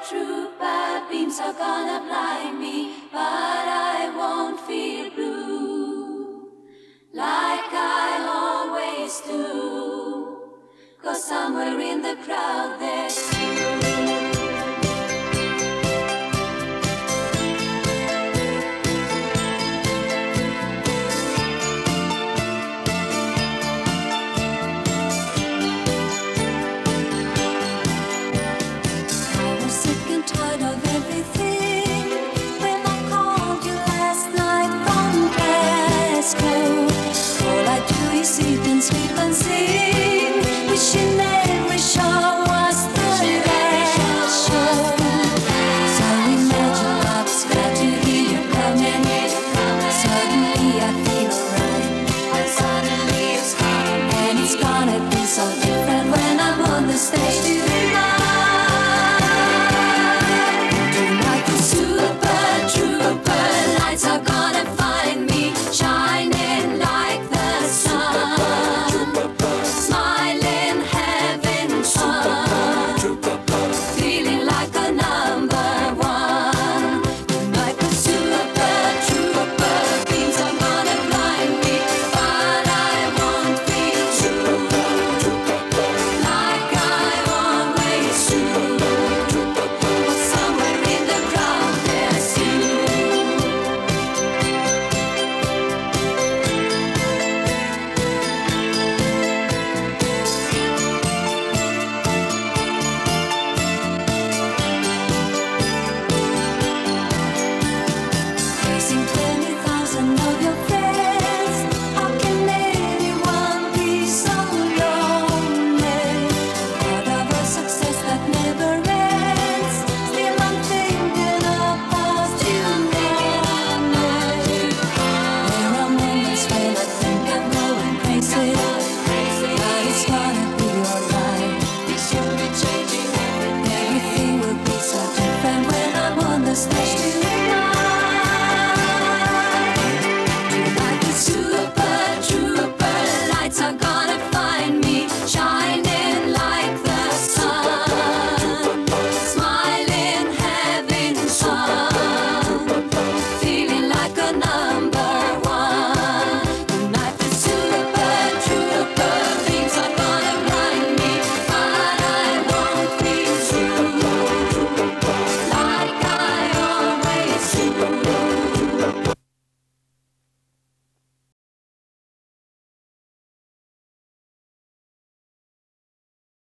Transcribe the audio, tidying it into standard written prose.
true bad beams are gonna blind me, but I won't feel blue like I always do. 'Cause somewhere in the crowd there's you. Tired of everything. When I called you last night from Glasgow, all I do is sit and sleep and sing, wishing every show was the last show. So imagine I was glad to hear you coming. Suddenly I feel alright, and suddenly it's hard, and it's gonna be so different when I'm on the stage.